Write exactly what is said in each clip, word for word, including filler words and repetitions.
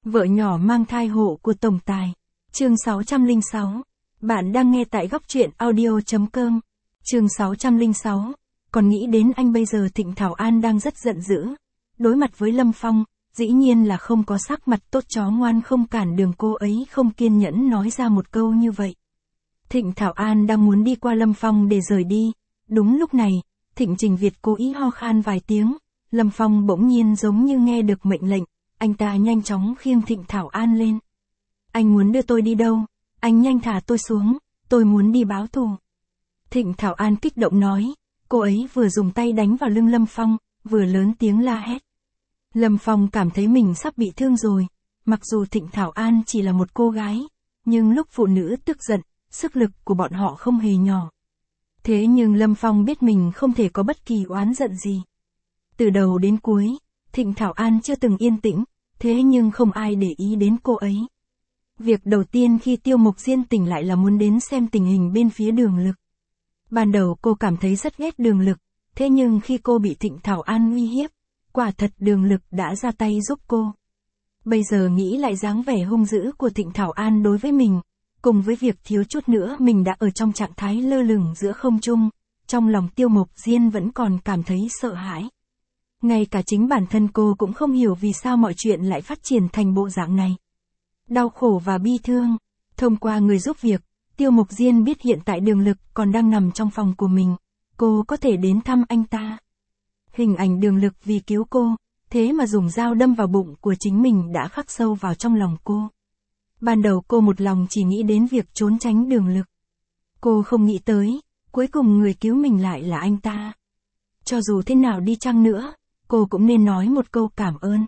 Vợ nhỏ mang thai hộ của tổng tài. Chương sáu trăm lẻ sáu. Bạn đang nghe tại góc truyện audio.com. Chương sáu trăm lẻ sáu. Còn nghĩ đến anh bây giờ Thịnh Thảo An đang rất giận dữ. Đối mặt với Lâm Phong, dĩ nhiên là không có sắc mặt tốt chó ngoan không cản đường, cô ấy không kiên nhẫn nói ra một câu như vậy. Thịnh Thảo An đang muốn đi qua Lâm Phong để rời đi. Đúng lúc này, Thịnh Trình Việt cố ý ho khan vài tiếng. Lâm Phong bỗng nhiên giống như nghe được mệnh lệnh, anh ta nhanh chóng khiêng Thịnh Thảo An lên. Anh muốn đưa tôi đi đâu? Anh nhanh thả tôi xuống, tôi muốn đi báo thù. Thịnh Thảo An kích động nói, cô ấy vừa dùng tay đánh vào lưng Lâm Phong, vừa lớn tiếng la hét. Lâm Phong cảm thấy mình sắp bị thương rồi, mặc dù Thịnh Thảo An chỉ là một cô gái, nhưng lúc phụ nữ tức giận, sức lực của bọn họ không hề nhỏ. Thế nhưng Lâm Phong biết mình không thể có bất kỳ oán giận gì. Từ đầu đến cuối, Thịnh Thảo An chưa từng yên tĩnh, thế nhưng không ai để ý đến cô ấy. Việc đầu tiên khi Tiêu Mộc Diên tỉnh lại là muốn đến xem tình hình bên phía Đường Lực. Ban đầu cô cảm thấy rất ghét Đường Lực, thế nhưng khi cô bị Thịnh Thảo An uy hiếp, quả thật Đường Lực đã ra tay giúp cô. Bây giờ nghĩ lại dáng vẻ hung dữ của Thịnh Thảo An đối với mình, cùng với việc thiếu chút nữa mình đã ở trong trạng thái lơ lửng giữa không trung, trong lòng Tiêu Mộc Diên vẫn còn cảm thấy sợ hãi. Ngay cả chính bản thân cô cũng không hiểu vì sao mọi chuyện lại phát triển thành bộ dạng này. Đau khổ và bi thương. Thông qua người giúp việc, Tiêu Mộc Diên biết hiện tại Đường Lực còn đang nằm trong phòng của mình. Cô có thể đến thăm anh ta. Hình ảnh Đường Lực vì cứu cô, thế mà dùng dao đâm vào bụng của chính mình đã khắc sâu vào trong lòng cô. Ban đầu cô một lòng chỉ nghĩ đến việc trốn tránh Đường Lực. Cô không nghĩ tới, cuối cùng người cứu mình lại là anh ta. Cho dù thế nào đi chăng nữa, cô cũng nên nói một câu cảm ơn.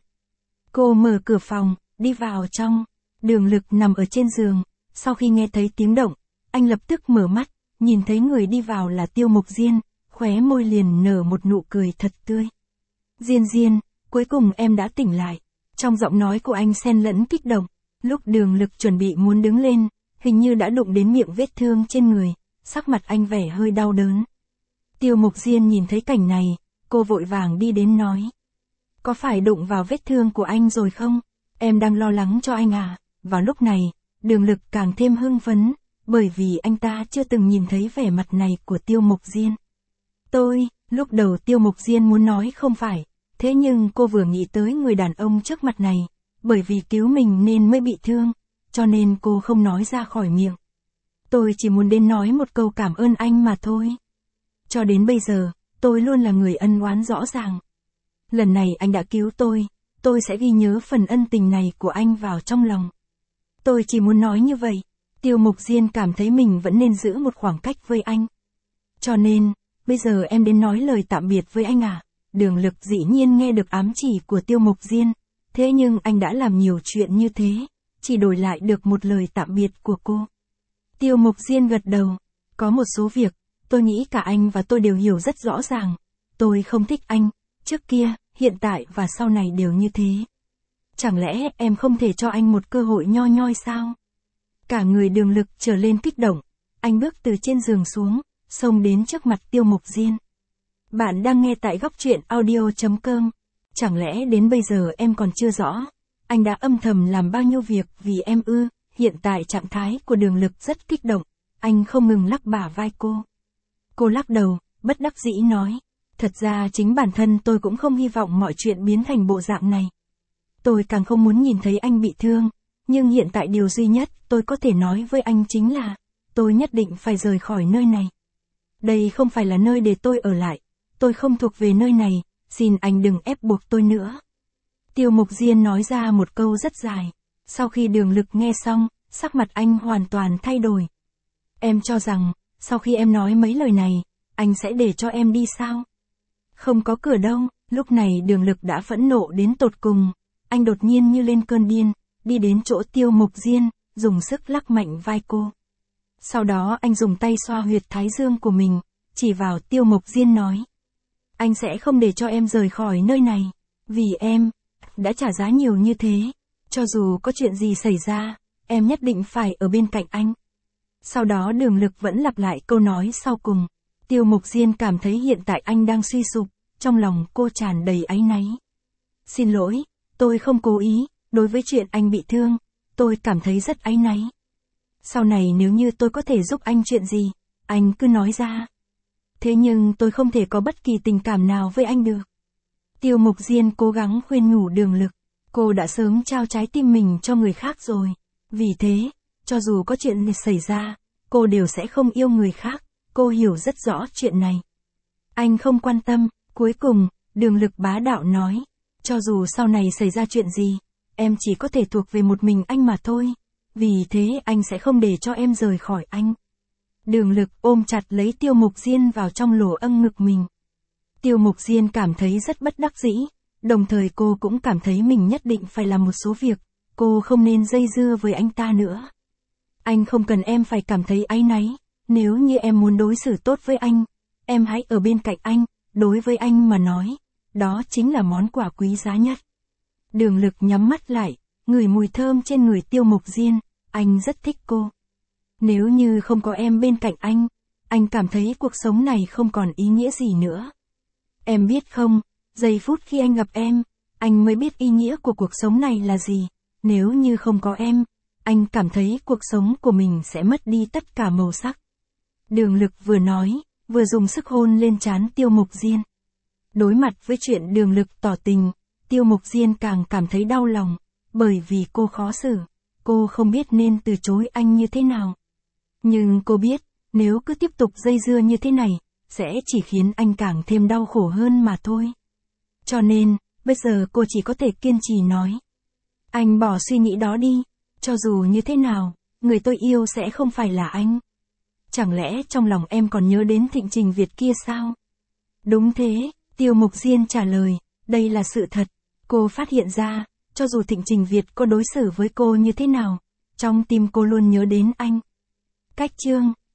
Cô mở cửa phòng, đi vào trong. Đường Lực nằm ở trên giường, sau khi nghe thấy tiếng động, anh lập tức mở mắt, nhìn thấy người đi vào là Tiêu Mộc Diên, khóe môi liền nở một nụ cười thật tươi. Diên Diên, cuối cùng em đã tỉnh lại. Trong giọng nói của anh xen lẫn kích động, lúc Đường Lực chuẩn bị muốn đứng lên, hình như đã đụng đến miệng vết thương trên người, sắc mặt anh vẻ hơi đau đớn. Tiêu Mộc Diên nhìn thấy cảnh này, cô vội vàng đi đến nói. Có phải đụng vào vết thương của anh rồi không? Em đang lo lắng cho anh à? Vào lúc này, Đường Lực càng thêm hưng phấn, bởi vì anh ta chưa từng nhìn thấy vẻ mặt này của Tiêu Mộc Diên. Tôi, lúc đầu Tiêu Mộc Diên muốn nói không phải, thế nhưng cô vừa nghĩ tới người đàn ông trước mặt này, bởi vì cứu mình nên mới bị thương, cho nên cô không nói ra khỏi miệng. Tôi chỉ muốn đến nói một câu cảm ơn anh mà thôi. Cho đến bây giờ, tôi luôn là người ân oán rõ ràng. Lần này anh đã cứu tôi, tôi sẽ ghi nhớ phần ân tình này của anh vào trong lòng. Tôi chỉ muốn nói như vậy. Tiêu Mộc Diên cảm thấy mình vẫn nên giữ một khoảng cách với anh. Cho nên, bây giờ em đến nói lời tạm biệt với anh à? Đường Lực dĩ nhiên nghe được ám chỉ của Tiêu Mộc Diên, thế nhưng anh đã làm nhiều chuyện như thế, chỉ đổi lại được một lời tạm biệt của cô. Tiêu Mộc Diên gật đầu, có một số việc, tôi nghĩ cả anh và tôi đều hiểu rất rõ ràng. Tôi không thích anh, trước kia, hiện tại và sau này đều như thế. Chẳng lẽ em không thể cho anh một cơ hội nho nhoi sao? Cả người Đường Lực trở lên kích động, anh bước từ trên giường xuống, xông đến trước mặt Tiêu Mộc Diên. Bạn đang nghe tại góc truyện audio.com. Chẳng lẽ đến bây giờ em còn chưa rõ, anh đã âm thầm làm bao nhiêu việc vì em ư? Hiện tại trạng thái của Đường Lực rất kích động, anh không ngừng lắc bả vai cô. Cô lắc đầu, bất đắc dĩ nói, thật ra chính bản thân tôi cũng không hy vọng mọi chuyện biến thành bộ dạng này. Tôi càng không muốn nhìn thấy anh bị thương, nhưng hiện tại điều duy nhất tôi có thể nói với anh chính là, tôi nhất định phải rời khỏi nơi này. Đây không phải là nơi để tôi ở lại, tôi không thuộc về nơi này, xin anh đừng ép buộc tôi nữa. Tiêu Mộc Diên nói ra một câu rất dài, sau khi Đường Lực nghe xong, sắc mặt anh hoàn toàn thay đổi. Em cho rằng, sau khi em nói mấy lời này, anh sẽ để cho em đi sao? Không có cửa đâu. Lúc này Đường Lực đã phẫn nộ đến tột cùng, anh đột nhiên như lên cơn điên, đi đến chỗ Tiêu Mộc Diên, dùng sức lắc mạnh vai cô. Sau đó anh dùng tay xoa huyệt thái dương của mình, chỉ vào Tiêu Mộc Diên nói. Anh sẽ không để cho em rời khỏi nơi này, vì em đã trả giá nhiều như thế, cho dù có chuyện gì xảy ra, em nhất định phải ở bên cạnh anh. Sau đó Đường Lực vẫn lặp lại câu nói sau cùng. Tiêu Mộc Diên cảm thấy hiện tại anh đang suy sụp, trong lòng cô tràn đầy áy náy. Xin lỗi, tôi không cố ý, đối với chuyện anh bị thương, tôi cảm thấy rất áy náy. Sau này nếu như tôi có thể giúp anh chuyện gì, anh cứ nói ra. Thế nhưng tôi không thể có bất kỳ tình cảm nào với anh được. Tiêu Mục Diên cố gắng khuyên nhủ Đường Lực, cô đã sớm trao trái tim mình cho người khác rồi. Vì thế, cho dù có chuyện xảy ra, cô đều sẽ không yêu người khác, cô hiểu rất rõ chuyện này. Anh không quan tâm, cuối cùng, Đường Lực bá đạo nói, cho dù sau này xảy ra chuyện gì, em chỉ có thể thuộc về một mình anh mà thôi. Vì thế anh sẽ không để cho em rời khỏi anh. Đường Lực ôm chặt lấy Tiêu Mục Diên vào trong lỗ âng ngực mình. Tiêu Mục Diên cảm thấy rất bất đắc dĩ, đồng thời cô cũng cảm thấy mình nhất định phải làm một số việc, cô không nên dây dưa với anh ta nữa. Anh không cần em phải cảm thấy áy náy, nếu như em muốn đối xử tốt với anh, em hãy ở bên cạnh anh, đối với anh mà nói, đó chính là món quà quý giá nhất. Đường Lực nhắm mắt lại, ngửi mùi thơm trên người Tiêu Mục Diên, anh rất thích cô. Nếu như không có em bên cạnh anh, anh cảm thấy cuộc sống này không còn ý nghĩa gì nữa. Em biết không, giây phút khi anh gặp em, anh mới biết ý nghĩa của cuộc sống này là gì. Nếu như không có em, anh cảm thấy cuộc sống của mình sẽ mất đi tất cả màu sắc. Đường Lực vừa nói, vừa dùng sức hôn lên trán Tiêu Mục Diên. Đối mặt với chuyện Đường Lực tỏ tình, Tiêu Mục Diên càng cảm thấy đau lòng, bởi vì cô khó xử, cô không biết nên từ chối anh như thế nào. Nhưng cô biết, nếu cứ tiếp tục dây dưa như thế này, sẽ chỉ khiến anh càng thêm đau khổ hơn mà thôi. Cho nên, bây giờ cô chỉ có thể kiên trì nói. Anh bỏ suy nghĩ đó đi, cho dù như thế nào, người tôi yêu sẽ không phải là anh. Chẳng lẽ trong lòng em còn nhớ đến Thịnh Trình Việt kia sao? Đúng thế, Tiêu Mục Diên trả lời, đây là sự thật. Cô phát hiện ra, cho dù Thịnh Trình Việt có đối xử với cô như thế nào, trong tim cô luôn nhớ đến anh. Cách chương